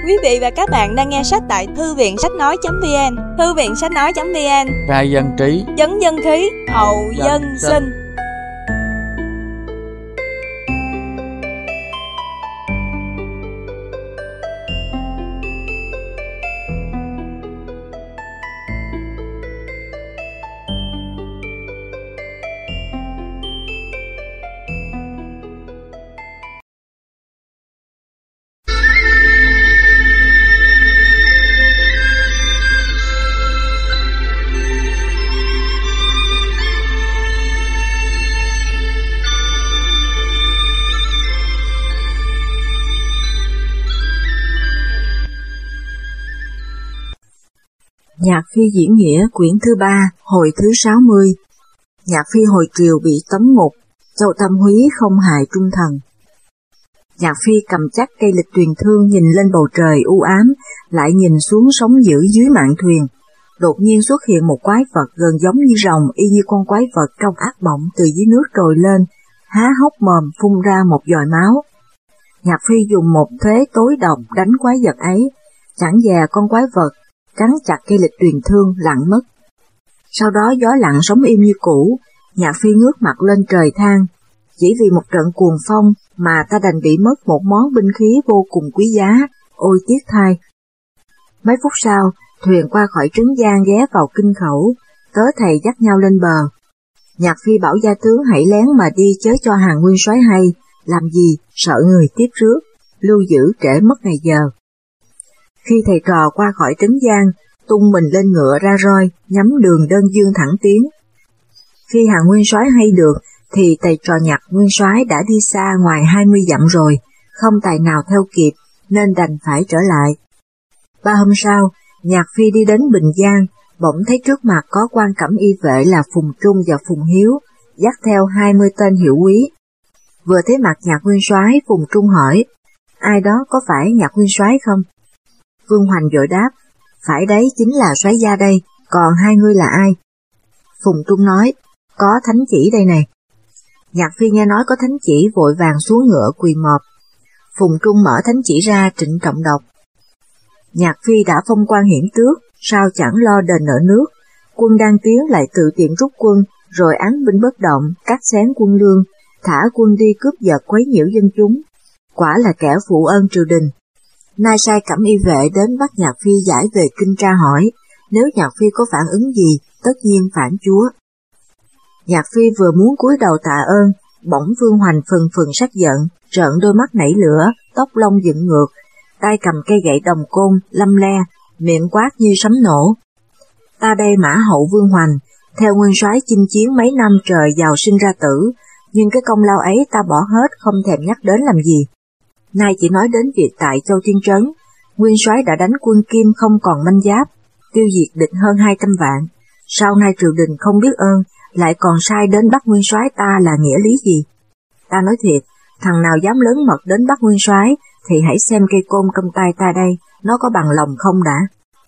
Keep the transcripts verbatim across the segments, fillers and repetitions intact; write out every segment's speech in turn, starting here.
Quý vị và các bạn đang nghe sách tại thư viện sách nói.vn. Thư viện sách nói.vn, khai dân trí, chấn dân khí, hậu dân sinh. Nhạc Phi diễn nghĩa quyển thứ ba, hồi thứ sáu mươi. Nhạc Phi hồi triều bị tống ngục, Châu Tam Húy không hại trung thần. Nhạc Phi cầm chắc cây lịch tuyền thương nhìn lên bầu trời u ám, lại nhìn xuống sóng dữ dưới mạn thuyền. Đột nhiên xuất hiện một quái vật gần giống như rồng, y như con quái vật trong ác mộng từ dưới nước trồi lên, há hốc mồm phun ra một giòi máu. Nhạc Phi dùng một thế tối độc đánh quái vật ấy, chẳng dè con quái vật cắn chặt cây lịch tuyền thương lặng mất. Sau đó gió lặng sống im như cũ, Nhạc Phi ngước mặt lên trời than, chỉ vì một trận cuồng phong mà ta đành bị mất một món binh khí vô cùng quý giá, ôi tiếc thay. Mấy phút sau, thuyền qua khỏi Trấn Giang ghé vào Kinh Khẩu, tớ thầy dắt nhau lên bờ. Nhạc Phi bảo gia tướng hãy lén mà đi chớ cho Hàn Nguyên soái hay, làm gì sợ người tiếp rước, lưu giữ trễ mất ngày giờ. Khi thầy trò qua khỏi Trấn Giang, tung mình lên ngựa ra roi, nhắm đường đơn dương thẳng tiến. Khi Hàn Nguyên soái hay được, thì thầy trò Nhạc Nguyên soái đã đi xa ngoài hai mươi dặm rồi, không tài nào theo kịp, nên đành phải trở lại. Ba hôm sau, Nhạc Phi đi đến Bình Giang, bỗng thấy trước mặt có quan cẩm y vệ là Phùng Trung và Phùng Hiếu, dắt theo hai mươi tên hiệu úy. Vừa thấy mặt Nhạc Nguyên soái, Phùng Trung hỏi, ai đó có phải Nhạc Nguyên soái không? Vương Hoành vội đáp, phải đấy, chính là soái gia đây, còn hai người là ai? Phùng Trung nói, có thánh chỉ đây này. Nhạc Phi nghe nói có thánh chỉ vội vàng xuống ngựa quỳ mọp. Phùng Trung mở thánh chỉ ra trịnh trọng đọc. Nhạc Phi đã phong quan hiển tước, sao chẳng lo đền nợ nước, quân đang tiến lại tự tiện rút quân, rồi án binh bất động, cắt xén quân lương, thả quân đi cướp giật quấy nhiễu dân chúng, quả là kẻ phụ ơn triều đình. Nay sai cẩm y vệ đến bắt Nhạc Phi giải về kinh tra hỏi, nếu Nhạc Phi có phản ứng gì, tất nhiên phản chúa. Nhạc Phi vừa muốn cúi đầu tạ ơn, bỗng Vương Hoành phừng phừng sắc giận, trợn đôi mắt nảy lửa, tóc lông dựng ngược, tay cầm cây gậy đồng côn, lâm le, miệng quát như sấm nổ. Ta đây Mã Hậu Vương Hoành, theo nguyên soái chinh chiến mấy năm trời giàu sinh ra tử, nhưng cái công lao ấy ta bỏ hết không thèm nhắc đến làm gì. Nay chỉ nói đến việc tại Châu Thiên Trấn, nguyên soái đã đánh quân Kim không còn manh giáp, tiêu diệt địch hơn hai trăm vạn. Sau nay triều đình không biết ơn, lại còn sai đến bắt nguyên soái ta là nghĩa lý gì? Ta nói thiệt, thằng nào dám lớn mật đến bắt nguyên soái thì hãy xem cây côn trong tay ta đây, nó có bằng lòng không đã.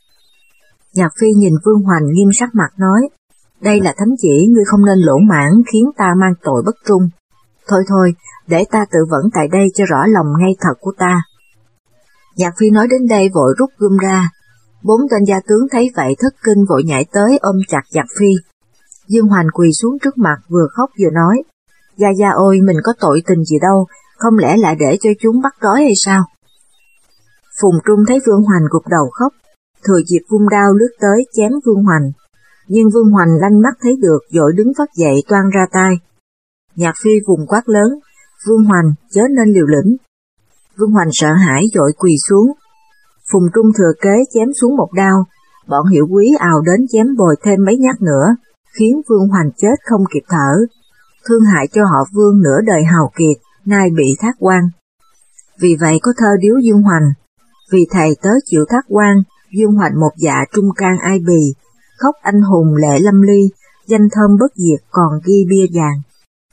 Nhạc Phi nhìn Vương Hoành nghiêm sắc mặt nói, đây là thánh chỉ, ngươi không nên lỗ mãng khiến ta mang tội bất trung. Thôi thôi, để ta tự vẫn tại đây cho rõ lòng ngay thật của ta. Nhạc Phi nói đến đây vội rút gươm ra. Bốn tên gia tướng thấy vậy thất kinh vội nhảy tới ôm chặt Nhạc Phi. Dương Hoành quỳ xuống trước mặt vừa khóc vừa nói, gia gia ôi, mình có tội tình gì đâu, không lẽ lại để cho chúng bắt trói hay sao? Phùng Trung thấy Vương Hoành gục đầu khóc, thừa dịp vung đao lướt tới chém Vương Hoành. Nhưng Vương Hoành lanh mắt thấy được vội đứng phất dậy toan ra tay. Nhạc Phi vùng quát lớn, Vương Hoành chớ nên liều lĩnh. Vương Hoành sợ hãi vội quỳ xuống. Phùng Trung thừa kế chém xuống một đao, bọn hiệu úy ào đến chém bồi thêm mấy nhát nữa, khiến Vương Hoành chết không kịp thở, thương hại cho họ Vương nửa đời hào kiệt, nay bị thác oan. Vì vậy có thơ điếu Dương Hoành, vì thầy tớ chịu thác oan, Dương Hoành một dạ trung can ai bì, khóc anh hùng lệ lâm ly, danh thơm bất diệt còn ghi bia vàng.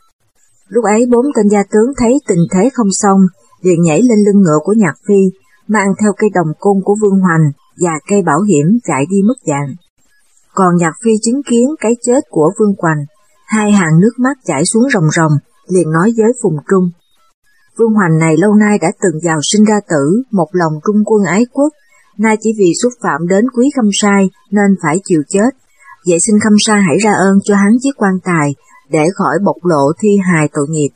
Lúc ấy bốn tên gia tướng thấy tình thế không xong, liền nhảy lên lưng ngựa của Nhạc Phi, mang theo cây đồng côn của Vương Hoành và cây bảo hiểm chạy đi mất dạng. Còn Nhạc Phi chứng kiến cái chết của Vương Hoành, hai hàng nước mắt chảy xuống ròng ròng, liền nói với Phùng Trung. Vương Hoành này lâu nay đã từng giàu sinh ra tử, một lòng trung quân ái quốc, nay chỉ vì xúc phạm đến Quý Khâm Sai nên phải chịu chết. Vậy xin Khâm Sai hãy ra ơn cho hắn chiếc quan tài, để khỏi bộc lộ thi hài tội nghiệp.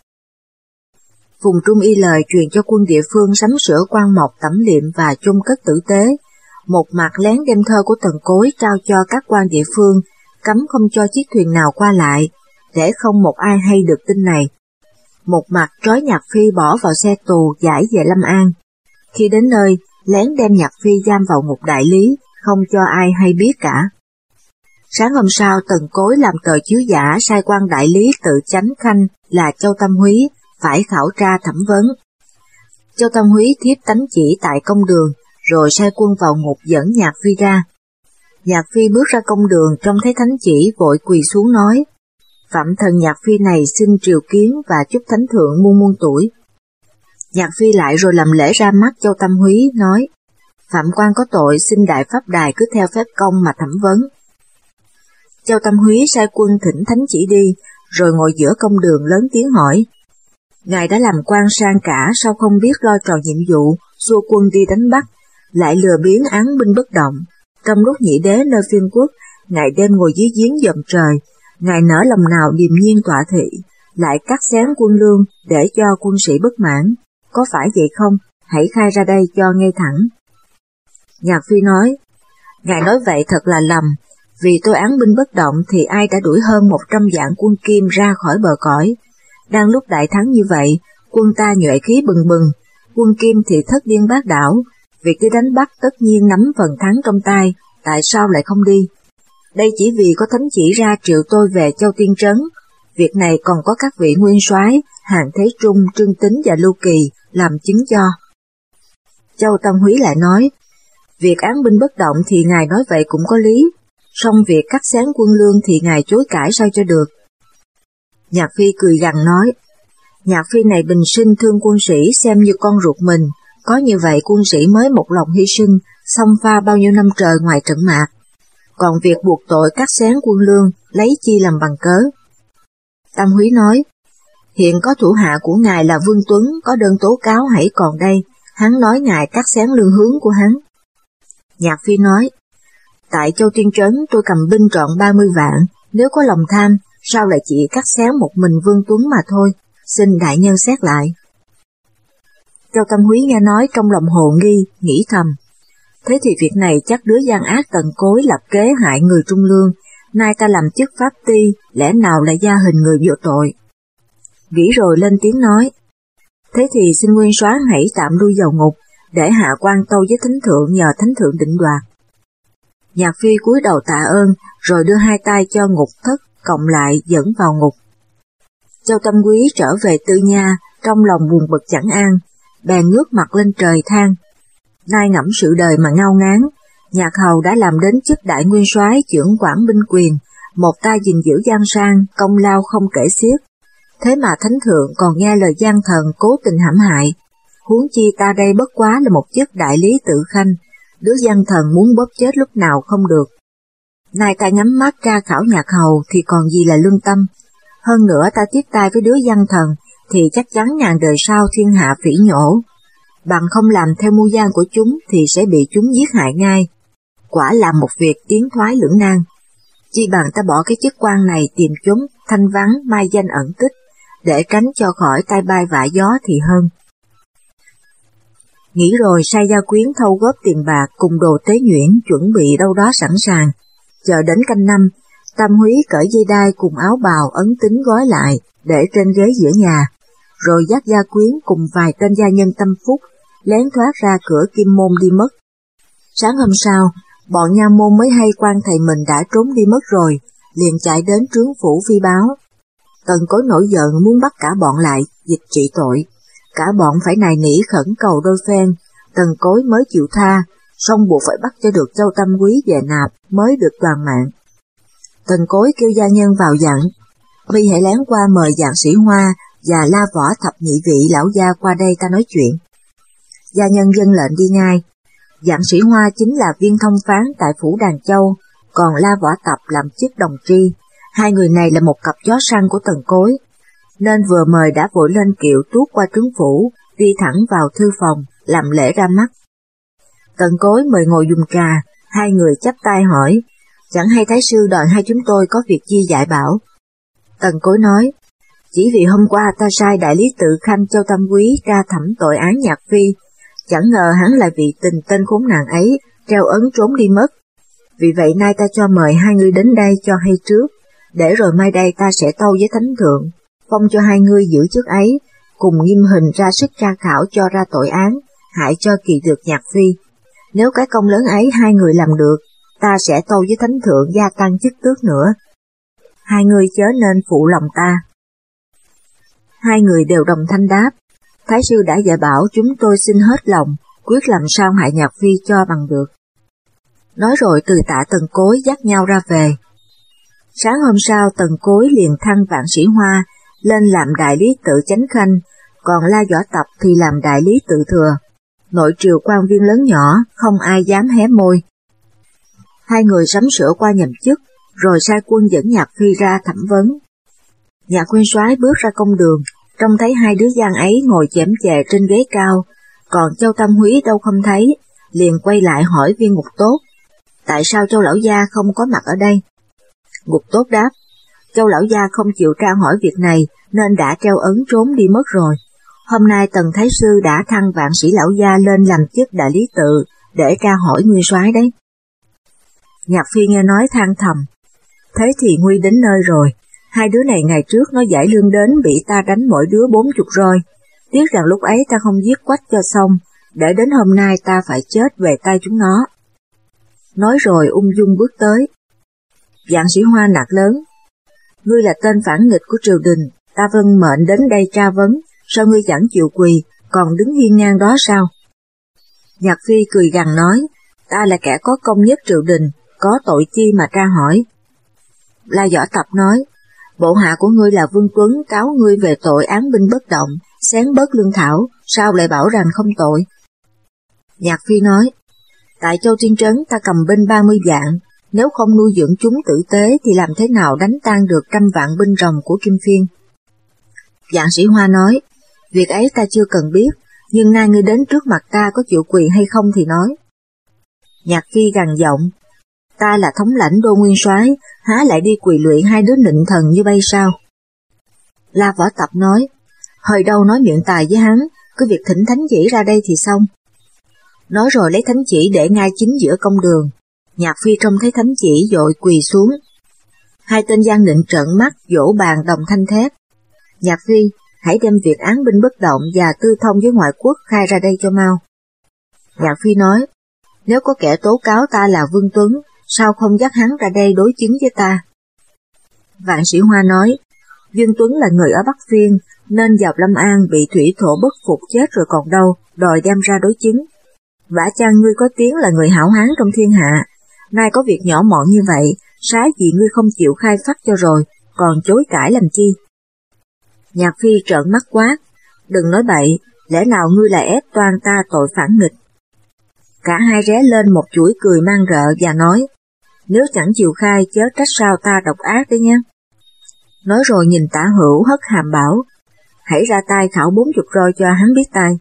Phùng Trung y lời truyền cho quân địa phương sắm sửa quan mộc tẩm liệm và chôn cất tử tế. Một mặt lén đem thơ của Tần Cối trao cho các quan địa phương, cấm không cho chiếc thuyền nào qua lại, để không một ai hay được tin này. Một mặt trói Nhạc Phi bỏ vào xe tù giải về Lâm An. Khi đến nơi, lén đem Nhạc Phi giam vào ngục đại lý, không cho ai hay biết cả. Sáng hôm sau, Tần Cối làm tờ chiếu giả sai quan đại lý tự chánh khanh là Châu Tâm Húy phải khảo tra thẩm vấn. Châu Tâm Húy thiếp tánh chỉ tại công đường, rồi sai quân vào ngục dẫn Nhạc Phi ra. Nhạc Phi bước ra công đường trông thấy thánh chỉ vội quỳ xuống nói: Phạm thần Nhạc Phi này xin triều kiến và chúc thánh thượng muôn muôn tuổi. Nhạc Phi lại rồi làm lễ ra mắt Châu Tâm Húy nói: Phạm quan có tội xin đại pháp đài cứ theo phép công mà thẩm vấn. Châu Tâm Húy sai quân thỉnh thánh chỉ đi, rồi ngồi giữa công đường lớn tiếng hỏi: Ngài đã làm quan sang cả, sao không biết lo tròn nhiệm vụ, xua quân đi đánh Bắc, lại lừa biếng án binh bất động. Trong lúc nhị đế nơi Phiên Quốc, ngày đêm ngồi dưới giếng dòm trời, ngài nỡ lòng nào điềm nhiên tọa thị, lại cắt xén quân lương để cho quân sĩ bất mãn, có phải vậy không? Hãy khai ra đây cho ngay thẳng. Nhạc Phi nói: Ngài nói vậy thật là lầm, vì tôi án binh bất động thì ai đã đuổi hơn một trăm vạn quân Kim ra khỏi bờ cõi. Đang lúc đại thắng như vậy, quân ta nhuệ khí bừng bừng, quân Kim thì thất điên bát đảo, việc đi đánh Bắc tất nhiên nắm phần thắng trong tay, tại sao lại không đi? Đây chỉ vì có thánh chỉ ra triệu tôi về Châu Tiên Trấn, việc này còn có các vị nguyên soái Hàn Thế Trung, Trương Tính và Lưu Kỳ làm chứng cho. Châu Tâm Húy lại nói: Việc án binh bất động thì ngài nói vậy cũng có lý, song việc cắt xén quân lương thì ngài chối cãi sao cho được. Nhạc Phi cười gằn nói: Nhạc Phi này bình sinh thương quân sĩ xem như con ruột mình, có như vậy quân sĩ mới một lòng hy sinh, xông pha bao nhiêu năm trời ngoài trận mạc. Còn việc buộc tội cắt xén quân lương, lấy chi làm bằng cớ? Tâm Húy nói: Hiện có thủ hạ của ngài là Vương Tuấn có đơn tố cáo hãy còn đây, hắn nói ngài cắt xén lương hướng của hắn. Nhạc Phi nói: Tại Châu Tiên Trấn tôi cầm binh trọn ba mươi vạn, nếu có lòng tham, sao lại chỉ cắt xén một mình Vương Tuấn mà thôi, xin đại nhân xét lại. Châu Tâm Húy nghe nói trong lòng hồ nghi, nghĩ thầm: Thế thì việc này chắc đứa gian ác Tần Cối lập kế hại người Trung Lương, nay ta làm chức pháp ty, lẽ nào lại gia hình người vô tội. Nghĩ rồi lên tiếng nói: Thế thì xin nguyên soái hãy tạm lui vào ngục, để hạ quan tâu với thánh thượng nhờ thánh thượng định đoạt. Nhạc Phi cúi đầu tạ ơn, rồi đưa hai tay cho ngục thất cộng lại dẫn vào ngục. Châu Tâm Húy trở về Tư Nha, trong lòng buồn bực chẳng an, bèn ngước mặt lên trời than: Nay ngẫm sự đời mà ngao ngán, Nhạc Hầu đã làm đến chức đại nguyên soái trưởng quản binh quyền, một tay gìn giữ giang sang, công lao không kể xiết. Thế mà thánh thượng còn nghe lời gian thần cố tình hãm hại, huống chi ta đây bất quá là một chức đại lý tự khanh, đứa gian thần muốn bóp chết lúc nào không được. Nay ta nhắm mắt tra khảo Nhạc Hầu thì còn gì là lương tâm, hơn nữa ta tiếp tay với đứa gian thần thì chắc chắn ngàn đời sau thiên hạ phỉ nhổ, bằng không làm theo mưu gian của chúng thì sẽ bị chúng giết hại ngay. Quả là một việc tiến thoái lưỡng nan, chi bằng ta bỏ cái chức quan này tìm chốn thanh vắng mai danh ẩn tích, để tránh cho khỏi tai bay vạ gió thì hơn. Nghĩ rồi sai gia quyến thâu góp tiền bạc cùng đồ tế nhuyễn chuẩn bị đâu đó sẵn sàng, chờ đến canh năm, Tâm Húy cởi dây đai cùng áo bào ấn tính gói lại để trên ghế giữa nhà, rồi dắt gia quyến cùng vài tên gia nhân tâm phúc lén thoát ra cửa Kim Môn đi mất. Sáng hôm sau, bọn nha môn mới hay quan thầy mình đã trốn đi mất rồi, liền chạy đến trướng phủ phi báo. Tần Cối nổi giận muốn bắt cả bọn lại dịch trị tội, cả bọn phải nài nỉ khẩn cầu đôi phen, Tần Cối mới chịu tha, song buộc phải bắt cho được Châu Tâm Húy về nạp mới được toàn mạng. Tần Cối kêu gia nhân vào dặn: Mi hãy lén qua mời Dạng Sĩ Hoa và La Võ thập nhị vị lão gia qua đây ta nói chuyện. Gia nhân dân lệnh đi ngay. Dạng Sĩ Hoa chính là viên thông phán tại phủ Đàn Châu, còn La Võ Tập làm chức đồng tri. Hai người này là một cặp chó săn của Tần Cối. nên vừa mời đã vội lên kiệu tuốt qua trướng phủ, đi thẳng vào thư phòng, làm lễ ra mắt. Tần Cối mời ngồi dùng trà, hai người chắp tay hỏi, chẳng hay Thái sư đòi hai chúng tôi có việc chi dạy bảo. Tần Cối nói, chỉ vì hôm qua ta sai đại lý tự khanh Châu Tam Quý ra thẩm tội án Nhạc Phi, chẳng ngờ hắn lại bị tình tên khốn nạn ấy treo ấn trốn đi mất. Vì vậy nay ta cho mời hai người đến đây cho hay trước, để rồi mai đây ta sẽ tâu với thánh thượng, phong cho hai người giữ chức ấy, cùng nghiêm hình ra sức tra khảo cho ra tội án, hại cho kỳ được Nhạc Phi. Nếu cái công lớn ấy hai người làm được, ta sẽ tâu với thánh thượng gia tăng chức tước nữa. Hai người chớ nên phụ lòng ta. Hai người đều đồng thanh đáp, Thái sư đã dạy bảo chúng tôi xin hết lòng, quyết làm sao hại Nhạc Phi cho bằng được. Nói rồi từ Tạ Tần Cối dắt nhau ra về. Sáng hôm sau Tần Cối liền thăng Vạn Sĩ Hoa lên làm đại lý tự chánh khanh, còn La Võ Tập thì làm đại lý tự thừa. Nội triều quan viên lớn nhỏ không ai dám hé môi. Hai người sắm sửa qua nhậm chức, rồi sai quân dẫn Nhạc Phi ra thẩm vấn. Nhạc nguyên soái bước ra công đường, trông thấy hai đứa gian ấy ngồi chễm chệ trên ghế cao, còn Châu Tam Húy đâu không thấy, liền quay lại hỏi viên Ngục Tốt, tại sao Châu lão gia không có mặt ở đây? Ngục Tốt đáp, Châu lão gia không chịu tra hỏi việc này nên đã treo ấn trốn đi mất rồi. Hôm nay Tần Thái sư đã thăng Vạn Sĩ lão gia lên làm chức đại lý tự để tra hỏi nguyên soái đấy. Nhạc Phi nghe nói than thầm, thế thì nguy đến nơi rồi. Hai đứa này ngày trước nó giải lương đến bị ta đánh mỗi đứa bốn chục roi. Tiếc rằng lúc ấy ta không giết quách cho xong, để đến hôm nay ta phải chết về tay chúng nó. Nói rồi ung dung bước tới. Vạn Sĩ Hoa nạt lớn, ngươi là tên phản nghịch của triều đình, ta vâng mệnh đến đây tra vấn, sao ngươi chẳng chịu quỳ, còn đứng hiên ngang đó sao? Nhạc Phi cười gằn nói, ta là kẻ có công nhất triều đình, có tội chi mà tra hỏi. La Võ Tập nói, bộ hạ của ngươi là Vương Tuấn cáo ngươi về tội án binh bất động, xén bớt lương thảo, sao lại bảo rằng không tội? Nhạc Phi nói, tại Châu Tiên Trấn ta cầm binh ba mươi vạn, nếu không nuôi dưỡng chúng tử tế thì làm thế nào đánh tan được trăm vạn binh rồng của Kim Phiên? Vạn Sĩ Hoa nói, việc ấy ta chưa cần biết, nhưng nay ngươi đến trước mặt ta có chịu quỳ hay không thì nói. Nhạc Phi gằn giọng, ta là thống lãnh Đô Nguyên soái, há lại đi quỳ lụy hai đứa nịnh thần như bây sao? La Võ Tập nói, hồi đâu nói miệng tài với hắn, cứ việc thỉnh thánh chỉ ra đây thì xong. Nói rồi lấy thánh chỉ để ngay chính giữa công đường. Nhạc Phi trông thấy thánh chỉ vội quỳ xuống. Hai tên gian nịnh trợn mắt vỗ bàn đồng thanh thét, Nhạc Phi, hãy đem việc án binh bất động và tư thông với ngoại quốc khai ra đây cho mau. Nhạc Phi nói, nếu có kẻ tố cáo ta là Vương Tuấn, sao không dắt hắn ra đây đối chứng với ta? Vạn Sĩ Hoa nói, Vương Tuấn là người ở Bắc Phiên, nên vào Lâm An bị thủy thổ bất phục chết rồi còn đâu, đòi đem ra đối chứng. Vả chăng ngươi có tiếng là người hảo hán trong thiên hạ, nay có việc nhỏ mọn như vậy, sái gì ngươi không chịu khai phát cho rồi, còn chối cãi làm chi? Nhạc Phi trợn mắt quát, đừng nói bậy, lẽ nào ngươi lại ép toan ta tội phản nghịch? Cả hai ré lên một chuỗi cười mang rợ và nói, nếu chẳng chịu khai chớ trách sao ta độc ác đấy nhé. Nói rồi nhìn Tả Hữu hất hàm bảo, hãy ra tay khảo bốn chục roi cho hắn biết tay.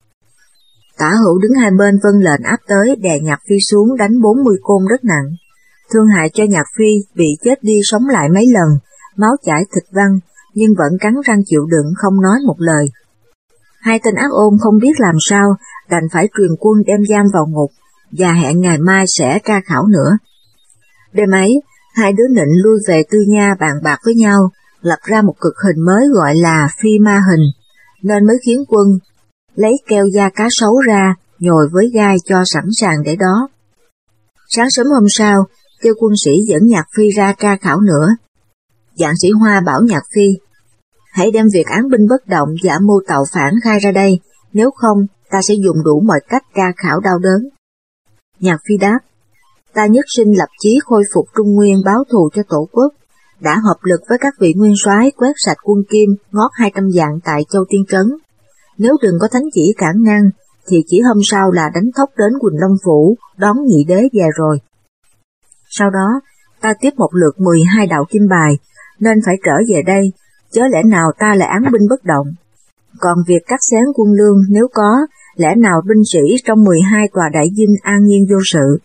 Tả Hữu đứng hai bên vâng lệnh áp tới đè Nhạc Phi xuống đánh bốn mươi côn rất nặng, thương hại cho Nhạc Phi bị chết đi sống lại mấy lần, máu chảy thịt văng, nhưng vẫn cắn răng chịu đựng không nói một lời. Hai tên ác ôn không biết làm sao, đành phải truyền quân đem giam vào ngục, và hẹn ngày mai sẽ tra khảo nữa. Đêm ấy, hai đứa nịnh lui về Tư Nha bàn bạc với nhau, lập ra một cực hình mới gọi là phi ma hình, nên mới khiến quân lấy keo da cá sấu ra, nhồi với gai cho sẵn sàng để đó. Sáng sớm hôm sau, kêu quân sĩ dẫn Nhạc Phi ra tra khảo nữa. Vạn Sĩ Hoa bảo Nhạc Phi, hãy đem việc án binh bất động và mưu tạo phản khai ra đây, nếu không ta sẽ dùng đủ mọi cách tra khảo đau đớn. Nhạc Phi đáp, ta nhất sinh lập chí khôi phục Trung Nguyên báo thù cho Tổ quốc, đã hợp lực với các vị nguyên soái quét sạch quân Kim ngót hai trăm vạn tại Châu Tiên Trấn. Nếu đừng có thánh chỉ cản ngăn, thì chỉ hôm sau là đánh thốc đến Quỳnh Long Phủ đón nhị đế về rồi. Sau đó, ta tiếp một lượt mười hai đạo kim bài, nên phải trở về đây, chớ lẽ nào ta lại án binh bất động. Còn việc cắt xén quân lương nếu có, lẽ nào binh sĩ trong mười hai tòa đại dinh an nhiên vô sự.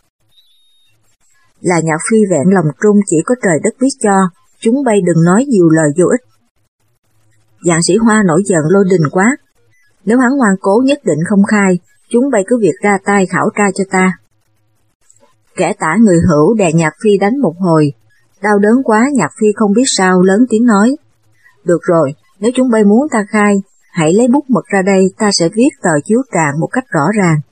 Là Nhạc Phi vẹn lòng trung chỉ có trời đất biết cho, chúng bay đừng nói nhiều lời vô ích. Dạng Sĩ Hoa nổi giận lôi đình quát, nếu hắn ngoan cố nhất định không khai, chúng bay cứ việc ra tay khảo tra cho ta. Kẻ tả người hữu đè Nhạc Phi đánh một hồi, đau đớn quá Nhạc Phi không biết sao lớn tiếng nói, được rồi, nếu chúng bay muốn ta khai, hãy lấy bút mực ra đây, ta sẽ viết tờ chiếu trạng một cách rõ ràng.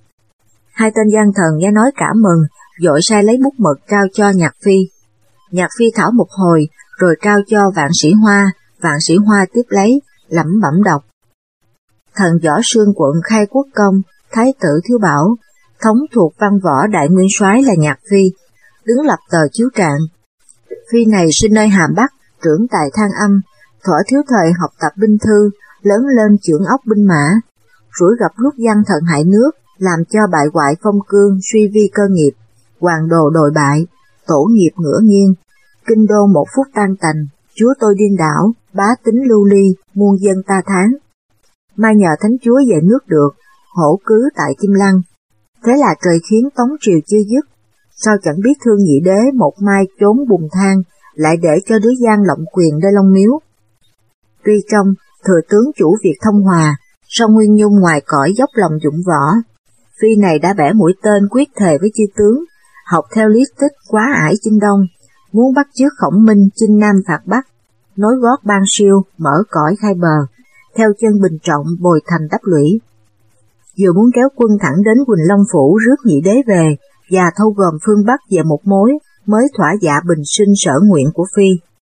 Hai tên gian thần nghe nói cảm mừng, vội sai lấy bút mực trao cho Nhạc Phi. Nhạc Phi thảo một hồi, rồi trao cho Vạn Sĩ Hoa, Vạn Sĩ Hoa tiếp lấy, lẩm bẩm đọc. Thần võ Sương quận Khai Quốc Công, Thái tử Thiếu Bảo, thống thuộc văn võ đại nguyên soái là Nhạc Phi, đứng lập tờ chiếu trạng. Phi này sinh nơi Hàm Bắc, trưởng tại Thang Âm, thuở thiếu thời học tập binh thư, lớn lên trưởng óc binh mã, rủi gặp lúc gian thần hại nước, làm cho bại hoại phong cương, suy vi cơ nghiệp, hoàng đồ đồi bại, tổ nghiệp ngửa nghiêng, kinh đô một phút tan tành, chúa tôi điên đảo, bá tính lưu ly, muôn dân ta tháng. Mai nhờ thánh chúa về nước được, hổ cứ tại Kim Lăng. Thế là trời khiến tống triều chưa dứt, sao chẳng biết thương nhị đế một mai trốn bùn thang, lại để cho đứa gian lộng quyền nơi Long Miếu. Tuy trong thừa tướng chủ việc thông hòa, song Nguyên Nhung ngoài cõi dốc lòng dụng võ. Phi này đã bẻ mũi tên quyết thề với chư tướng, học theo lý tích quá ải chinh đông, muốn bắt chước Khổng Minh chinh nam phạt Bắc, nối gót Ban Siêu mở cõi khai bờ, theo chân Bình Trọng bồi thành đắp lũy. Vừa muốn kéo quân thẳng đến Quỳnh Long Phủ rước nhị đế về và thâu gồm phương Bắc về một mối, mới thỏa dạ bình sinh sở nguyện của Phi.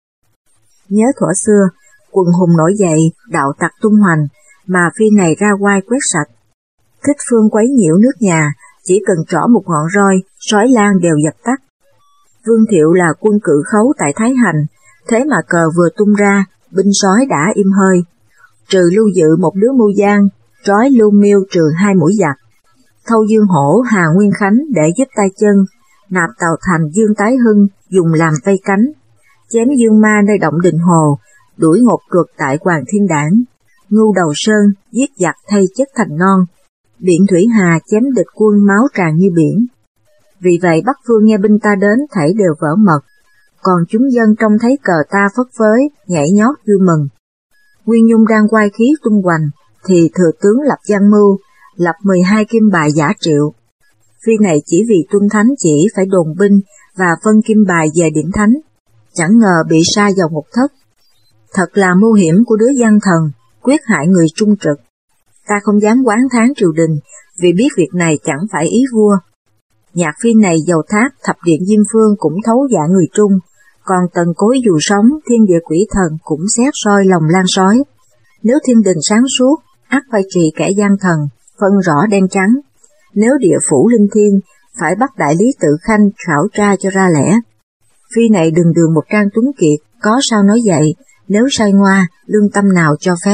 Nhớ thuở xưa, quần hùng nổi dậy, đạo tặc tung hoành, mà Phi này ra oai quét sạch. Thích phương quấy nhiễu nước nhà, chỉ cần trỏ một ngọn roi, sói lan đều dập tắt. Vương Thiệu là quân cự khấu tại Thái Hành, thế mà cờ vừa tung ra, binh sói đã im hơi. Trừ Lưu Dự một đứa mưu gian, trói Lưu Miêu trừ hai mũi giặc. Thâu Dương Hổ, Hà Nguyên Khánh để giúp tay chân, nạp Tào Thành Dương Tái Hưng dùng làm vây cánh, chém Dương Ma nơi động Đình Hồ, đuổi ngột cực tại Hoàng Thiên Đảng, Ngưu Đầu Sơn giết giặc thay chất thành non, Biển Thủy Hà chém địch quân máu tràn như biển. Vì vậy Bắc Phương nghe binh ta đến thảy đều vỡ mật, còn chúng dân trông thấy cờ ta phất phới, nhảy nhót vui mừng. Nguyên Nhung đang quay khí tung hoành, thì thừa tướng lập gian mưu, lập mười hai kim bài giả triệu. Phi này chỉ vì tuân thánh chỉ phải đồn binh và phân kim bài về điểm thánh, chẳng ngờ bị sa vào ngục thất. Thật là mưu hiểm của đứa gian thần, quyết hại người trung trực. Ta không dám oán thán triều đình, vì biết việc này chẳng phải ý vua. Nhạc Phi này dầu tháp thập điện Diêm Phương cũng thấu dạ người trung, còn Tần Cối dù sống thiên địa quỷ thần cũng xét soi lòng lan sói. Nếu thiên đình sáng suốt, ắt phải trị kẻ gian thần, phân rõ đen trắng. Nếu địa phủ linh thiên, phải bắt đại lý Tự Khanh khảo tra cho ra lẽ. Phi này đường đường một trang tuấn kiệt, có sao nói vậy, nếu sai ngoa, lương tâm nào cho phép.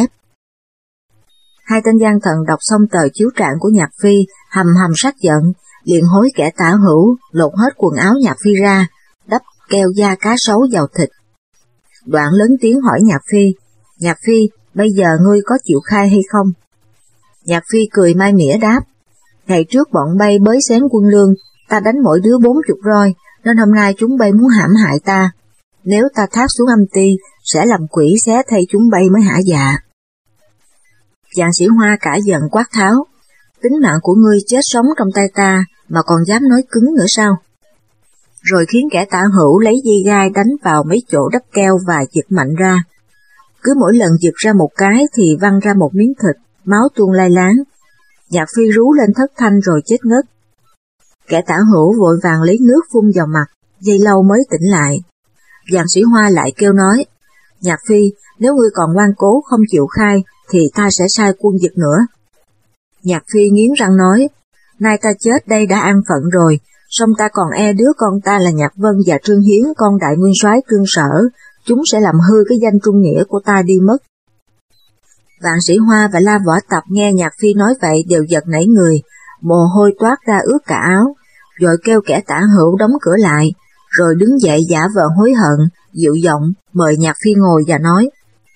Hai tên gian thần đọc xong tờ chiếu trạng của Nhạc Phi, hầm hầm sắc giận, liền hối kẻ tả hữu, lột hết quần áo Nhạc Phi ra, đắp keo da cá sấu vào thịt. Đoạn lớn tiếng hỏi Nhạc Phi, Nhạc Phi, bây giờ ngươi có chịu khai hay không? Nhạc Phi cười mai mỉa đáp, ngày trước bọn bay bới xén quân lương, ta đánh mỗi đứa bốn chục roi, nên hôm nay chúng bay muốn hãm hại ta. Nếu ta thác xuống âm ti, sẽ làm quỷ xé thay chúng bay mới hả dạ. Dạng Sĩ Hoa cả giận quát tháo, tính mạng của ngươi chết sống trong tay ta, mà còn dám nói cứng nữa sao? Rồi khiến kẻ tả hữu lấy dây gai đánh vào mấy chỗ đắp keo và giật mạnh ra. Cứ mỗi lần giật ra một cái thì văng ra một miếng thịt, máu tuôn lai láng. Nhạc Phi rú lên thất thanh rồi chết ngất. Kẻ tả hữu vội vàng lấy nước phun vào mặt, giây lâu mới tỉnh lại. Dạng Sĩ Hoa lại kêu nói, Nhạc Phi, nếu ngươi còn ngoan cố không chịu khai, thì ta sẽ sai quân giật nữa. Nhạc Phi nghiến răng nói, nay ta chết đây đã an phận rồi, song ta còn e đứa con ta là Nhạc Vân và Trương Hiến con đại nguyên soái Trương Sở, chúng sẽ làm hư cái danh trung nghĩa của ta đi mất. Vạn Sĩ Hoa và La Võ Tập nghe Nhạc Phi nói vậy đều giật nảy người, mồ hôi toát ra ướt cả áo, rồi kêu kẻ tả hữu đóng cửa lại, rồi đứng dậy giả vờ hối hận, dịu giọng mời Nhạc Phi ngồi và nói,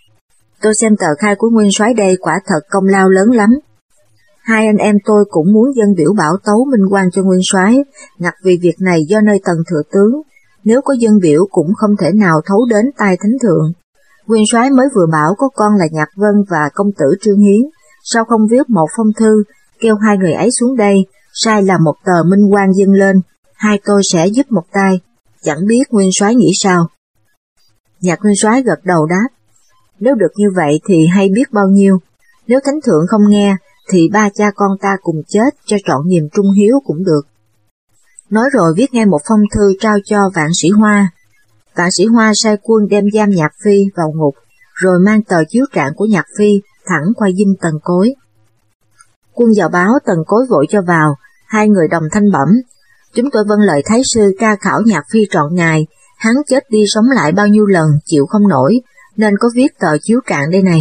Tôi xem tờ khai của nguyên soái đây quả thật công lao lớn lắm. Hai anh em tôi cũng muốn dâng biểu bảo tấu minh oan cho nguyên soái, ngặt vì việc này do nơi Tần thừa tướng, nếu có dâng biểu cũng không thể nào thấu đến tai thánh thượng. Nguyên soái mới vừa bảo có con là Nhạc Vân và công tử Trương Hiến, sao không viết một phong thư kêu hai người ấy xuống đây, sai làm một tờ minh oan dâng lên, hai tôi sẽ giúp một tay, chẳng biết nguyên soái nghĩ sao. Nhạc nguyên soái gật đầu đáp, nếu được như vậy thì hay biết bao nhiêu, nếu thánh thượng không nghe thì ba cha con ta cùng chết cho trọn niềm trung hiếu cũng được. Nói rồi viết ngay một phong thư trao cho Vạn Sĩ Hoa. Vạn Sĩ Hoa sai quân đem giam Nhạc Phi vào ngục, rồi mang tờ chiếu trạng của Nhạc Phi thẳng qua dinh Tần Cối. Quân vào báo Tần Cối vội cho vào, hai người đồng thanh bẩm, chúng tôi vâng lời thái sư tra khảo Nhạc Phi trọn ngày, hắn chết đi sống lại bao nhiêu lần chịu không nổi, nên có viết tờ chiếu trạng đây này.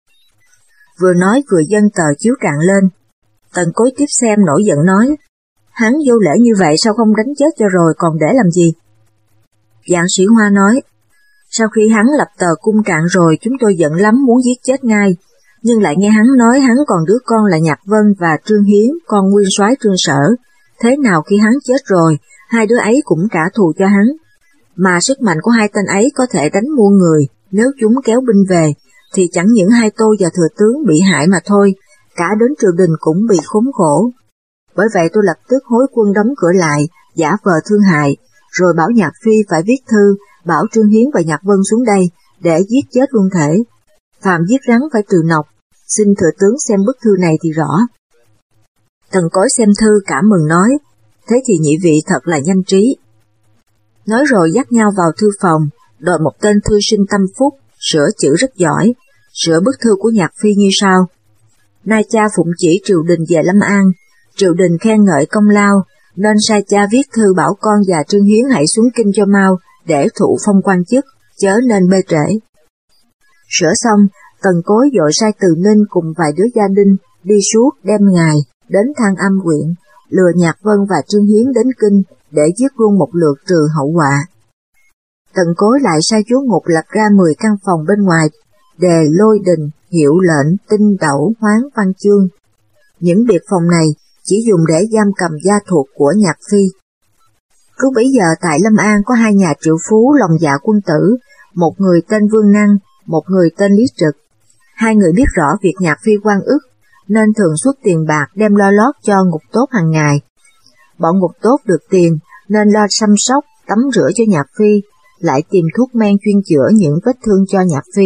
Vừa nói vừa dâng tờ chiếu trạng lên. Tần Cối tiếp xem nổi giận nói, hắn vô lễ như vậy sao không đánh chết cho rồi còn để làm gì? Vạn Sĩ Hoa nói, sau khi hắn lập tờ cung trạng rồi chúng tôi giận lắm muốn giết chết ngay, nhưng lại nghe hắn nói hắn còn đứa con là Nhạc Vân và Trương Hiến, con nguyên soái Trương Sở, thế nào khi hắn chết rồi, hai đứa ấy cũng trả thù cho hắn. Mà sức mạnh của hai tên ấy có thể đánh muôn người, nếu chúng kéo binh về, thì chẳng những hai tôi và thừa tướng bị hại mà thôi, cả đến triều đình cũng bị khốn khổ. Bởi vậy tôi lập tức hối quân đóng cửa lại, giả vờ thương hại, rồi bảo Nhạc Phi phải viết thư, bảo Trương Hiến và Nhạc Vân xuống đây, để giết chết luôn thể. Phàm giết rắn phải trừ nọc, xin thừa tướng xem bức thư này thì rõ. Tần Cối xem thư cảm mừng nói, thế thì nhị vị thật là nhanh trí. Nói rồi dắt nhau vào thư phòng, đòi một tên thư sinh tâm phúc, sửa chữ rất giỏi, sửa bức thư của Nhạc Phi như sau. Nay cha phụng chỉ triều đình về Lâm An, triều đình khen ngợi công lao, nên sai cha viết thư bảo con và Trương Hiến hãy xuống kinh cho mau, để thụ phong quan chức, chớ nên bê trễ. Sửa xong, Tần Cối vội sai Từ Ninh cùng vài đứa gia đình đi suốt đem ngài đến Thang Âm huyện, lừa Nhạc Vân và Trương Hiến đến kinh để giết luôn một lượt trừ hậu họa. Tần Cối lại sai chúa ngục lập ra mười căn phòng bên ngoài, đề lôi đình, hiệu lệnh, tinh đẩu, hoán văn chương. Những biệt phòng này chỉ dùng để giam cầm gia thuộc của Nhạc Phi. Lúc bấy giờ tại Lâm An có hai nhà triệu phú lòng dạ quân tử, một người tên Vương Năng, một người tên Lý Trực. Hai người biết rõ việc Nhạc Phi oan ức, nên thường xuất tiền bạc đem lo lót cho ngục tốt hàng ngày. Bọn ngục tốt được tiền nên lo chăm sóc, tắm rửa cho Nhạc Phi, lại tìm thuốc men chuyên chữa những vết thương cho Nhạc Phi.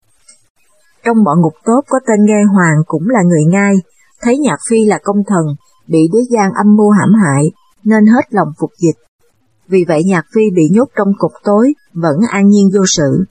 Trong bọn ngục tốt có tên Nghê Hoàng cũng là người Ngai, thấy Nhạc Phi là công thần, bị đứa gian âm mưu hãm hại, nên hết lòng phục dịch. Vì vậy Nhạc Phi bị nhốt trong cục tối, vẫn an nhiên vô sự.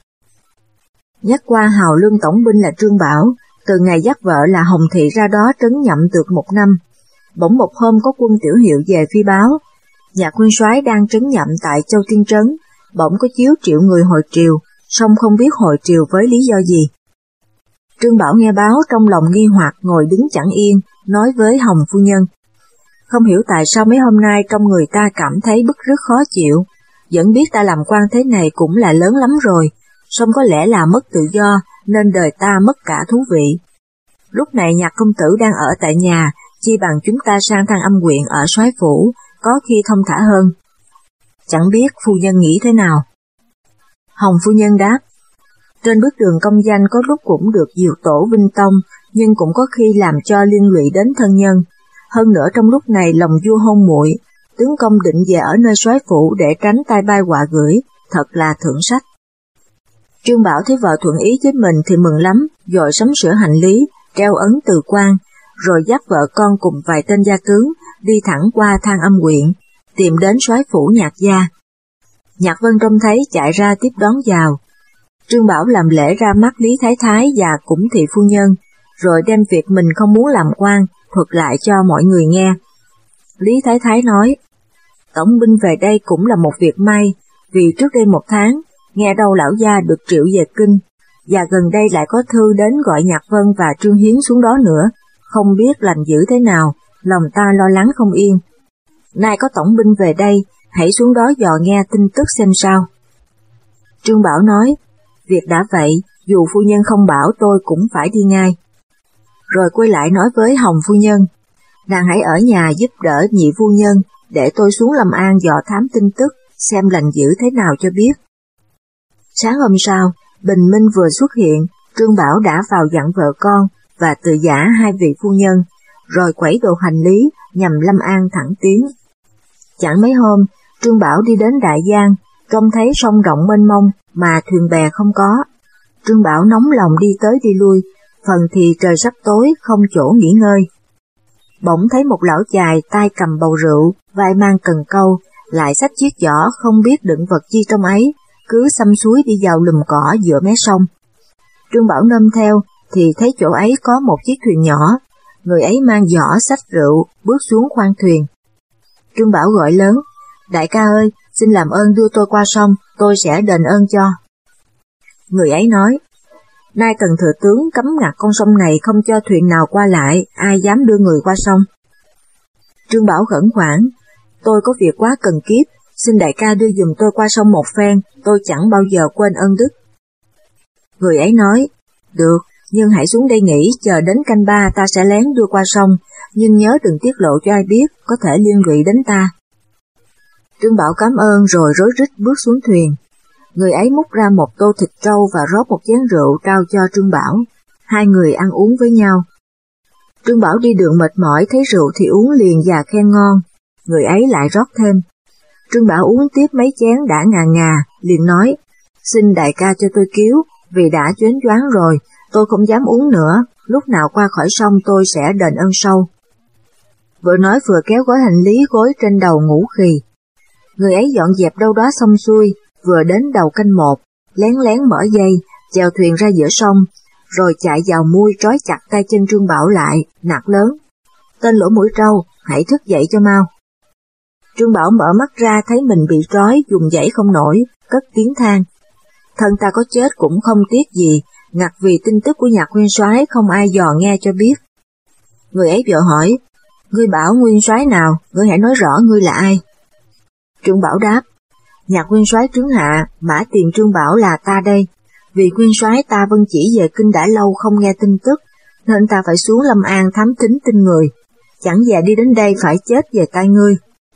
Nhắc qua hào lương tổng binh là Trương Bảo, từ ngày dắt vợ là Hồng Thị ra đó trấn nhậm được một năm. Bỗng một hôm có quân tiểu hiệu về phi báo, Nhạc nguyên soái đang trấn nhậm tại Châu Tiên Trấn, bỗng có chiếu triệu người hồi triều, song không biết hồi triều với lý do gì. Trương Bảo nghe báo trong lòng nghi hoặc ngồi đứng chẳng yên, nói với Hồng phu nhân. Không hiểu tại sao mấy hôm nay trong người ta cảm thấy bức rứt khó chịu, vẫn biết ta làm quan thế này cũng là lớn lắm rồi, song có lẽ là mất tự do nên đời ta mất cả thú vị. Lúc này Nhạc công tử đang ở tại nhà, chi bằng chúng ta sang Thang Âm huyện ở soái phủ, có khi thông thả hơn. Chẳng biết phu nhân nghĩ thế nào? Hồng phu nhân đáp, trên bước đường công danh có lúc cũng được diều tổ vinh tông, nhưng cũng có khi làm cho liên lụy đến thân nhân. Hơn nữa trong lúc này lòng vua hôn muội, tướng công định về ở nơi soái phủ để tránh tai bay họa gửi, thật là thượng sách. Trương Bảo thấy vợ thuận ý với mình thì mừng lắm, vội sắm sửa hành lý, treo ấn từ quan, rồi dắt vợ con cùng vài tên gia tướng đi thẳng qua Thang Âm huyện, tìm đến soái phủ Nhạc gia. Nhạc Vân trông thấy chạy ra tiếp đón vào. Trương Bảo làm lễ ra mắt Lý Thái Thái và Cũng Thị phu nhân, rồi đem việc mình không muốn làm quan thuật lại cho mọi người nghe. Lý Thái Thái nói, tổng binh về đây cũng là một việc may, vì trước đây một tháng, nghe đâu lão gia được triệu về kinh, và gần đây lại có thư đến gọi Nhạc Vân và Trương Hiến xuống đó nữa, không biết làm giữ thế nào, lòng ta lo lắng không yên. Nay có tổng binh về đây, hãy xuống đó dò nghe tin tức xem sao. Trương Bảo nói, việc đã vậy, dù phu nhân không bảo tôi cũng phải đi ngay. Rồi quay lại nói với Hồng phu nhân, nàng hãy ở nhà giúp đỡ nhị phu nhân, để tôi xuống Lâm An dò thám tin tức, xem lành dữ thế nào cho biết. Sáng hôm sau, bình minh vừa xuất hiện, Trương Bảo đã vào dặn vợ con và từ giã hai vị phu nhân, rồi quẩy đồ hành lý nhằm Lâm An thẳng tiến. Chẳng mấy hôm, Trương Bảo đi đến Đại Giang, trông thấy sông rộng mênh mông mà thuyền bè không có. Trương Bảo nóng lòng đi tới đi lui, phần thì trời sắp tối không chỗ nghỉ ngơi. Bỗng thấy một lão chài tay cầm bầu rượu, vai mang cần câu, lại xách chiếc giỏ không biết đựng vật chi trong ấy, cứ xăm suối đi vào lùm cỏ giữa mé sông. Trương Bảo nôm theo thì thấy chỗ ấy có một chiếc thuyền nhỏ, người ấy mang giỏ xách rượu bước xuống khoang thuyền. Trương Bảo gọi lớn, đại ca ơi, xin làm ơn đưa tôi qua sông, tôi sẽ đền ơn cho. Người ấy nói, nay Tần thừa tướng cấm ngặt con sông này không cho thuyền nào qua lại, ai dám đưa người qua sông. Trương Bảo khẩn khoản, tôi có việc quá cần kiếp, xin đại ca đưa giùm tôi qua sông một phen, tôi chẳng bao giờ quên ơn đức. Người ấy nói, được, nhưng hãy xuống đây nghỉ, chờ đến canh ba ta sẽ lén đưa qua sông, nhưng nhớ đừng tiết lộ cho ai biết, có thể liên lụy đến ta. Trương Bảo cảm ơn rồi rối rít bước xuống thuyền. Người ấy múc ra một tô thịt trâu và rót một chén rượu trao cho Trương Bảo. Hai người ăn uống với nhau. Trương Bảo đi đường mệt mỏi thấy rượu thì uống liền và khen ngon. Người ấy lại rót thêm. Trương Bảo uống tiếp mấy chén đã ngà ngà, liền nói, xin đại ca cho tôi cứu, vì đã choáng choáng rồi, tôi không dám uống nữa, lúc nào qua khỏi sông tôi sẽ đền ơn sau. Vừa nói vừa kéo gói hành lý gối trên đầu ngủ khì. Người ấy dọn dẹp đâu đó xong xuôi, vừa đến đầu canh một, lén lén mở dây, chèo thuyền ra giữa sông, rồi chạy vào mui trói chặt tay chân Trương Bảo lại, nạt lớn. Tên lỗ mũi trâu, hãy thức dậy cho mau. Trương Bảo mở mắt ra thấy mình bị trói, dùng dãy không nổi, cất tiếng than. Thân ta có chết cũng không tiếc gì, ngặt vì tin tức của Nhạc nguyên soái không ai dò nghe cho biết. Người ấy vợ hỏi, ngươi bảo nguyên soái nào, ngươi hãy nói rõ ngươi là ai. Trương Bảo đáp, Nhạc nguyên soái trướng hạ, Mã Tiền Trương Bảo là ta đây. Vì nguyên soái ta vân chỉ về kinh đã lâu không nghe tin tức, nên ta phải xuống Lâm An thám thính tin người, chẳng dè đi đến đây phải chết về tay ngươi.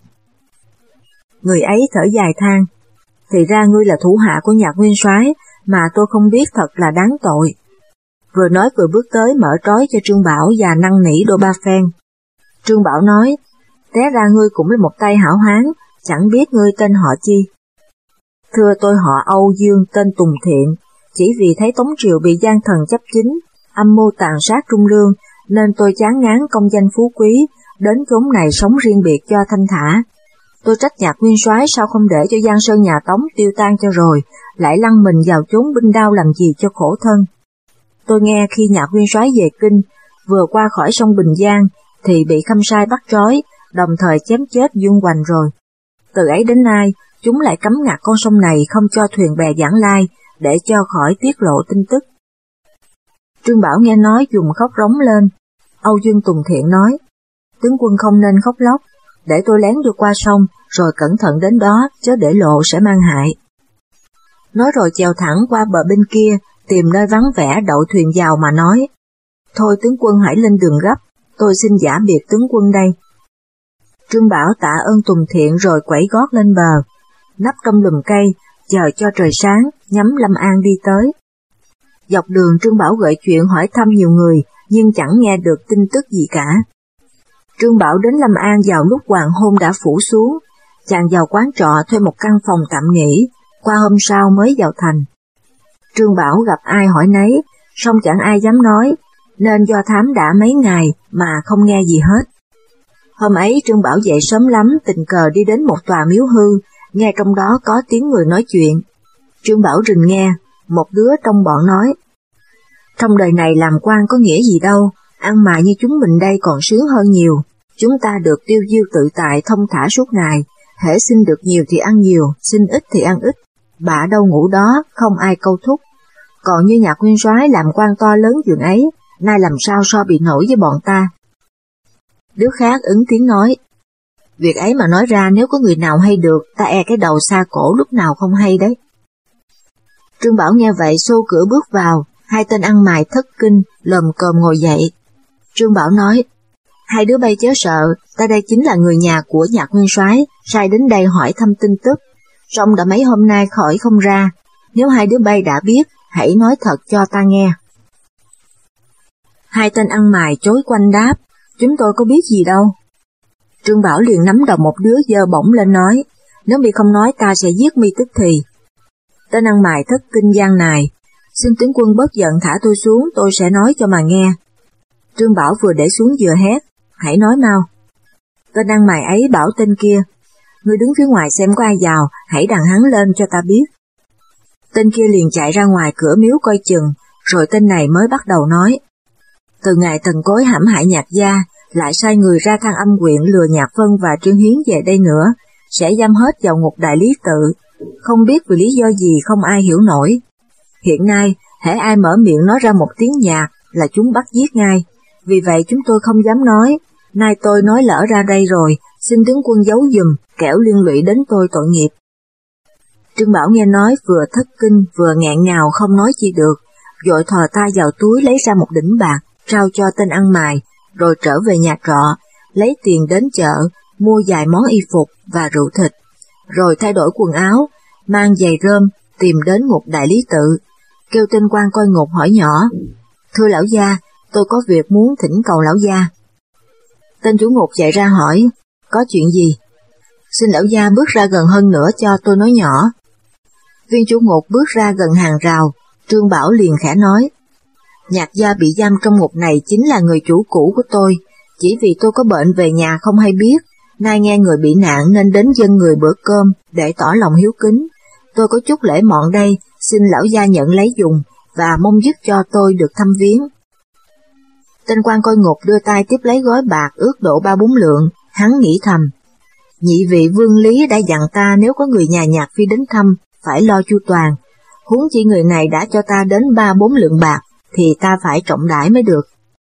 Người ấy thở dài than, thì ra ngươi là thủ hạ của Nhạc nguyên soái mà tôi không biết, thật là đáng tội. Vừa nói vừa bước tới mở trói cho Trương Bảo và năn nỉ đôi ba phen. Trương Bảo nói, té ra ngươi cũng là một tay hảo hán, chẳng biết ngươi tên họ chi. Thưa tôi họ Âu Dương, tên Tùng Thiện, chỉ vì thấy Tống Triều bị gian thần chấp chính, âm mưu tàn sát Trung Lương, nên tôi chán ngán công danh phú quý, đến chốn này sống riêng biệt cho thanh thả. Tôi trách Nhạc nguyên soái sao không để cho Giang Sơn nhà Tống tiêu tan cho rồi, lại lăn mình vào chốn binh đao làm gì cho khổ thân. Tôi nghe khi Nhạc nguyên soái về kinh, vừa qua khỏi sông Bình Giang, thì bị Khâm Sai bắt trói, đồng thời chém chết Dương Hoành rồi. Từ ấy đến nay, chúng lại cấm ngặt con sông này không cho thuyền bè vãng lai, để cho khỏi tiết lộ tin tức. Trương Bảo nghe nói dùng khóc rống lên. Âu Dương Tùng Thiện nói, tướng quân không nên khóc lóc, để tôi lén đưa qua sông, rồi cẩn thận đến đó, chớ để lộ sẽ mang hại. Nói rồi chèo thẳng qua bờ bên kia, tìm nơi vắng vẻ đậu thuyền vào mà nói, thôi tướng quân hãy lên đường gấp, tôi xin giả biệt tướng quân đây. Trương Bảo tạ ơn Tùng Thiện rồi quẩy gót lên bờ, nấp trong lùm cây, chờ cho trời sáng, nhắm Lâm An đi tới. Dọc đường Trương Bảo gợi chuyện hỏi thăm nhiều người, nhưng chẳng nghe được tin tức gì cả. Trương Bảo đến Lâm An vào lúc hoàng hôn đã phủ xuống, chàng vào quán trọ thuê một căn phòng tạm nghỉ, qua hôm sau mới vào thành. Trương Bảo gặp ai hỏi nấy, song chẳng ai dám nói, nên do thám đã mấy ngày mà không nghe gì hết. Hôm ấy Trương Bảo dậy sớm lắm, tình cờ đi đến một tòa miếu hư, nghe trong đó có tiếng người nói chuyện. Trương Bảo rình nghe, một đứa trong bọn nói, trong đời này làm quan có nghĩa gì đâu, ăn mà như chúng mình đây còn sướng hơn nhiều, chúng ta được tiêu diêu tự tại thông thả suốt ngày, hễ xin được nhiều thì ăn nhiều, xin ít thì ăn ít, bạ đâu ngủ đó, không ai câu thúc. Còn như Nhạc nguyên soái làm quan to lớn dường ấy, nay làm sao so bị nổi với bọn ta. Đứa khác ứng tiếng nói, việc ấy mà nói ra nếu có người nào hay được, ta e cái đầu xa cổ lúc nào không hay đấy. Trương Bảo nghe vậy xô cửa bước vào, hai tên ăn mày thất kinh, lồm cồm ngồi dậy. Trương Bảo nói, hai đứa bay chớ sợ, ta đây chính là người nhà của Nhạc Nguyên Soái, sai đến đây hỏi thăm tin tức. Song đã mấy hôm nay khỏi không ra, nếu hai đứa bay đã biết, hãy nói thật cho ta nghe. Hai tên ăn mày chối quanh đáp, chúng tôi có biết gì đâu. Trương Bảo liền nắm đầu một đứa giơ bổng lên nói, nếu mi không nói ta sẽ giết mi tức thì. Tên ăn mày thất kinh gian nài, xin tướng quân bớt giận thả tôi xuống, tôi sẽ nói cho mà nghe. Trương Bảo vừa để xuống vừa hét, hãy nói mau. Tên ăn mày ấy bảo tên kia, ngươi đứng phía ngoài xem có ai vào, hãy đằng hắn lên cho ta biết. Tên kia liền chạy ra ngoài cửa miếu coi chừng, rồi tên này mới bắt đầu nói. Từ ngày Tần Cối hãm hại Nhạc gia, lại sai người ra Thăng Âm huyện lừa Nhạc Vân và Trương Hiến về đây nữa, sẽ giam hết vào ngục Đại Lý Tự, không biết vì lý do gì không ai hiểu nổi. Hiện nay, hễ ai mở miệng nói ra một tiếng nhạc là chúng bắt giết ngay, vì vậy chúng tôi không dám nói, nay tôi nói lỡ ra đây rồi, xin tướng quân giấu giùm, kẻo liên lụy đến tôi tội nghiệp. Trương Bảo nghe nói vừa thất kinh vừa nghẹn ngào không nói chi được, vội thò tay vào túi lấy ra một đỉnh bạc, trao cho tên ăn mày, rồi trở về nhà trọ, lấy tiền đến chợ, mua vài món y phục và rượu thịt, rồi thay đổi quần áo, mang giày rơm, tìm đến ngục Đại Lý Tự, kêu tên quan coi ngục hỏi nhỏ, thưa lão gia, tôi có việc muốn thỉnh cầu lão gia. Tên chủ ngục chạy ra hỏi, có chuyện gì? Xin lão gia bước ra gần hơn nữa cho tôi nói nhỏ. Viên chủ ngục bước ra gần hàng rào, Trương Bảo liền khẽ nói, Nhạc gia bị giam trong ngục này chính là người chủ cũ của tôi, chỉ vì tôi có bệnh về nhà không hay biết, nay nghe người bị nạn nên đến dâng người bữa cơm để tỏ lòng hiếu kính. Tôi có chút lễ mọn đây, xin lão gia nhận lấy dùng và mong giúp cho tôi được thăm viếng. Tên quan coi ngục đưa tay tiếp lấy gói bạc ước độ ba bốn lượng, hắn nghĩ thầm, nhị vị Vương Lý đã dặn ta nếu có người nhà Nhạc Phi đến thăm phải lo chu toàn, huống chi người này đã cho ta đến ba bốn lượng bạc thì ta phải trọng đãi mới được.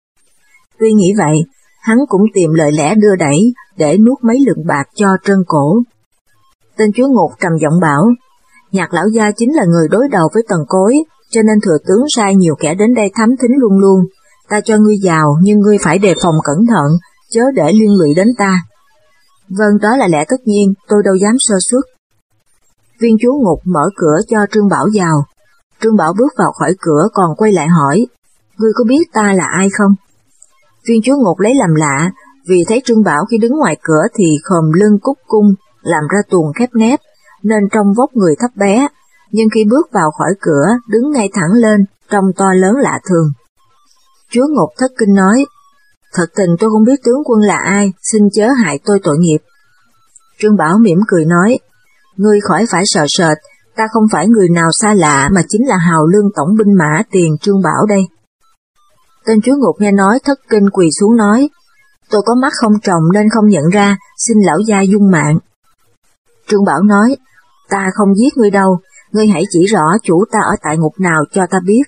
Tuy nghĩ vậy, hắn cũng tìm lời lẽ đưa đẩy để nuốt mấy lượng bạc cho trơn cổ. Tên chúa ngục trầm giọng bảo, Nhạc lão gia chính là người đối đầu với Tần Cối, cho nên thừa tướng sai nhiều kẻ đến đây thám thính luôn luôn. Ta cho ngươi vào, nhưng ngươi phải đề phòng cẩn thận, chớ để liên lụy đến ta. Vâng, đó là lẽ tất nhiên, tôi đâu dám sơ suất. Viên chúa ngục mở cửa cho Trương Bảo vào. Trương Bảo bước vào khỏi cửa còn quay lại hỏi, ngươi có biết ta là ai không? Viên chúa ngục lấy làm lạ, vì thấy Trương Bảo khi đứng ngoài cửa thì khom lưng cúc cung, làm ra tuồng khép nép, nên trông vóc người thấp bé, nhưng khi bước vào khỏi cửa, đứng ngay thẳng lên, trông to lớn lạ thường. Chúa ngục thất kinh nói, thật tình tôi không biết tướng quân là ai, xin chớ hại tôi tội nghiệp. Trương Bảo mỉm cười nói, ngươi khỏi phải sợ sệt, ta không phải người nào xa lạ mà chính là Hào Lương tổng binh mã Tiền Trương Bảo đây. Tên chúa ngục nghe nói thất kinh quỳ xuống nói, tôi có mắt không tròng nên không nhận ra, xin lão gia dung mạng. Trương Bảo nói, ta không giết ngươi đâu, ngươi hãy chỉ rõ chủ ta ở tại ngục nào cho ta biết.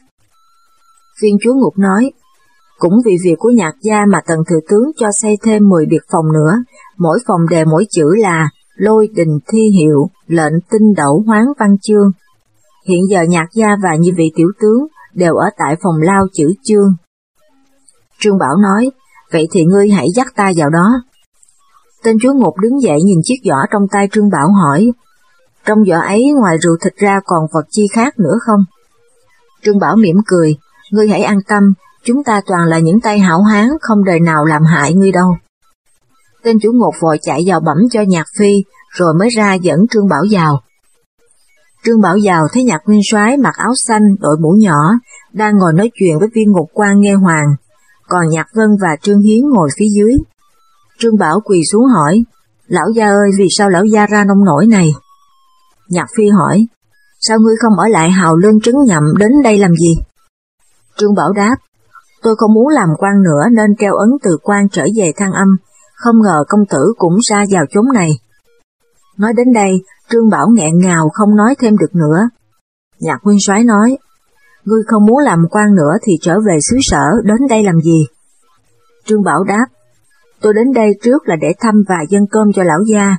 Viên chúa ngục nói, cũng vì việc của Nhạc gia mà Tần thừa tướng cho xây thêm mười biệt phòng nữa, mỗi phòng đề mỗi chữ là Lôi Đình Thi Hiệu, lệnh tinh đậu hoán văn chương. Hiện giờ Nhạc gia và nhị vị tiểu tướng đều ở tại phòng lao chữ chương. Trương Bảo nói, vậy thì ngươi hãy dắt ta vào đó. Tên chúa ngục đứng dậy nhìn chiếc giỏ trong tay Trương Bảo hỏi, trong giỏ ấy ngoài rượu thịt ra còn vật chi khác nữa không? Trương Bảo mỉm cười, ngươi hãy an tâm, chúng ta toàn là những tay hảo hán, không đời nào làm hại ngươi đâu. Tên chủ ngục vội chạy vào bẩm cho Nhạc Phi, rồi mới ra dẫn Trương Bảo vào. Trương Bảo vào thấy Nhạc Nguyên Soái mặc áo xanh, đội mũ nhỏ, đang ngồi nói chuyện với viên ngục quan Nghe Hoàng, còn Nhạc Vân và Trương Hiến ngồi phía dưới. Trương Bảo quỳ xuống hỏi, lão gia ơi, vì sao lão gia ra nông nổi này? Nhạc Phi hỏi, sao ngươi không ở lại Hào Lương trấn nhậm đến đây làm gì? Trương Bảo đáp, tôi không muốn làm quan nữa nên treo ấn từ quan trở về Thăng Âm, không ngờ công tử cũng ra vào chốn này. Nói đến đây, Trương Bảo nghẹn ngào không nói thêm được nữa. Nhạc Nguyên Soái nói, ngươi không muốn làm quan nữa thì trở về xứ sở, đến đây làm gì? Trương Bảo đáp, tôi đến đây trước là để thăm và dâng cơm cho lão gia,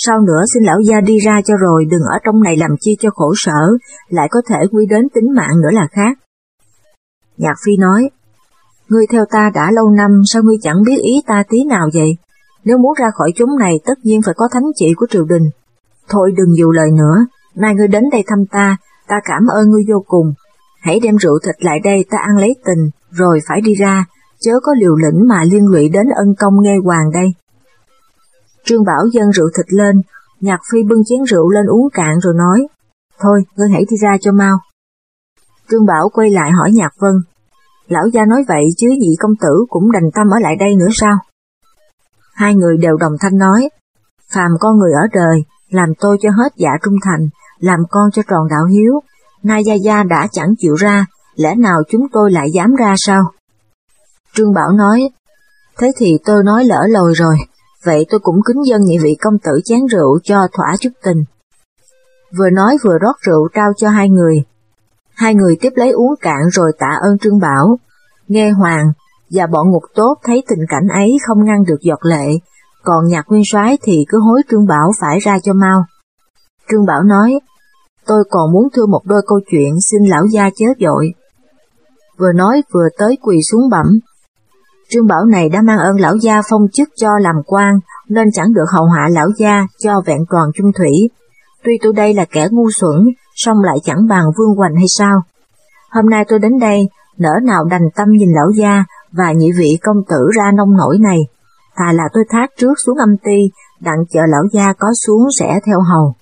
Sau nữa xin lão gia đi ra cho rồi, đừng ở trong này làm chi cho khổ sở, lại có thể nguy đến tính mạng nữa là khác. Nhạc Phi nói, ngươi theo ta đã lâu năm, sao ngươi chẳng biết ý ta tí nào vậy? Nếu muốn ra khỏi chúng này tất nhiên phải có thánh chỉ của triều đình. Thôi đừng nhiều lời nữa, nay ngươi đến đây thăm ta, ta cảm ơn ngươi vô cùng. Hãy đem rượu thịt lại đây, ta ăn lấy tình, rồi phải đi ra, chớ có liều lĩnh mà liên lụy đến ân công Nghê Hoàng đây. Trương Bảo dâng rượu thịt lên, Nhạc Phi bưng chén rượu lên uống cạn rồi nói, thôi, ngươi hãy đi ra cho mau. Trương Bảo quay lại hỏi Nhạc Vân, lão gia nói vậy chứ vị công tử cũng đành tâm ở lại đây nữa sao? Hai người đều đồng thanh nói, phàm con người ở đời, làm tôi cho hết dạ trung thành, làm con cho tròn đạo hiếu, nay gia gia đã chẳng chịu ra, lẽ nào chúng tôi lại dám ra sao? Trương Bảo nói, thế thì tôi nói lỡ lời rồi, vậy tôi cũng kính dâng nhị vị công tử chén rượu cho thỏa chút tình. Vừa nói vừa rót rượu trao cho hai người. Hai người tiếp lấy uống cạn rồi tạ ơn Trương Bảo. Nghê Hoàng và bọn ngục tốt thấy tình cảnh ấy không ngăn được giọt lệ, còn Nhạc Nguyên Soái thì cứ hối Trương Bảo phải ra cho mau. Trương Bảo nói, tôi còn muốn thưa một đôi câu chuyện, xin lão gia chớ vội. Vừa nói vừa tới quỳ xuống bẩm. Trương Bảo này đã mang ơn lão gia phong chức cho làm quan, nên chẳng được hầu hạ lão gia cho vẹn toàn chung thủy. Tuy tôi đây là kẻ ngu xuẩn, song lại chẳng bằng Vương Hoành hay sao? Hôm nay tôi đến đây, nỡ nào đành tâm nhìn lão gia và nhị vị công tử ra nông nổi này. Thà là tôi thác trước xuống âm ty, đặng chờ lão gia có xuống sẽ theo hầu.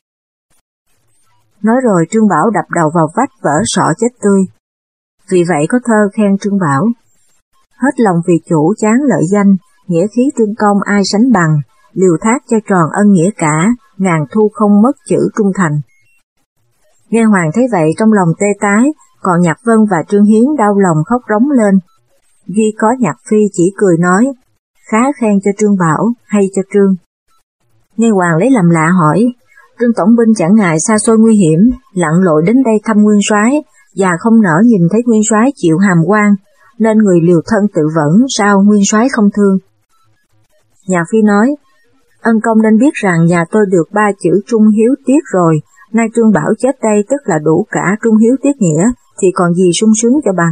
Nói rồi Trương Bảo đập đầu vào vách vỡ sọ chết tươi. Vì vậy có thơ khen Trương Bảo, hết lòng vì chủ chán lợi danh, nghĩa khí tương công ai sánh bằng, liều thác cho tròn ân nghĩa cả, ngàn thu không mất chữ trung thành. Nghe Hoàng thấy vậy trong lòng tê tái, còn Nhạc Vân và Trương Hiến đau lòng khóc rống lên. Duy có Nhạc Phi chỉ cười nói, khá khen cho Trương Bảo, hay cho Trương. Nghe Hoàng lấy làm lạ hỏi, Trương tổng binh chẳng ngại xa xôi nguy hiểm, lặn lội đến đây thăm Nguyên Soái và không nỡ nhìn thấy Nguyên Soái chịu hàm quan, nên người liều thân tự vẫn, sao Nguyên Soái không thương? Nhạc Phi nói, ân công nên biết rằng nhà tôi được ba chữ trung hiếu tiết rồi, nay Trương Bảo chết đây tức là đủ cả trung hiếu tiết nghĩa, thì còn gì sung sướng cho bằng.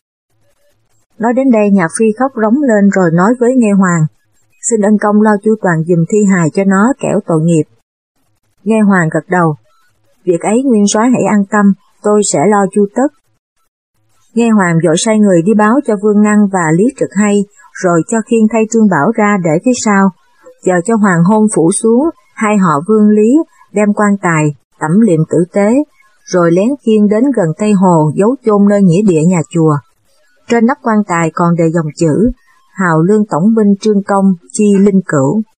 Nói đến đây Nhạc Phi khóc rống lên rồi nói với Nghe Hoàng, xin ân công lo chu toàn giùm thi hài cho nó kẻo tội nghiệp. Nghe Hoàng gật đầu, việc ấy Nguyên Soái hãy an tâm, tôi sẽ lo chu tất. Nghe Hoàng vội sai người đi báo cho Vương Năng và Lý Trực hay, rồi cho khiên thay Trương Bảo ra để phía sau, chờ cho hoàng hôn phủ xuống, hai họ Vương Lý đem quan tài, tẩm liệm tử tế, rồi lén khiêng đến gần Tây Hồ giấu chôn nơi nghĩa địa nhà chùa. Trên nắp quan tài còn đề dòng chữ, hào lương tổng binh Trương Công chi linh cữu.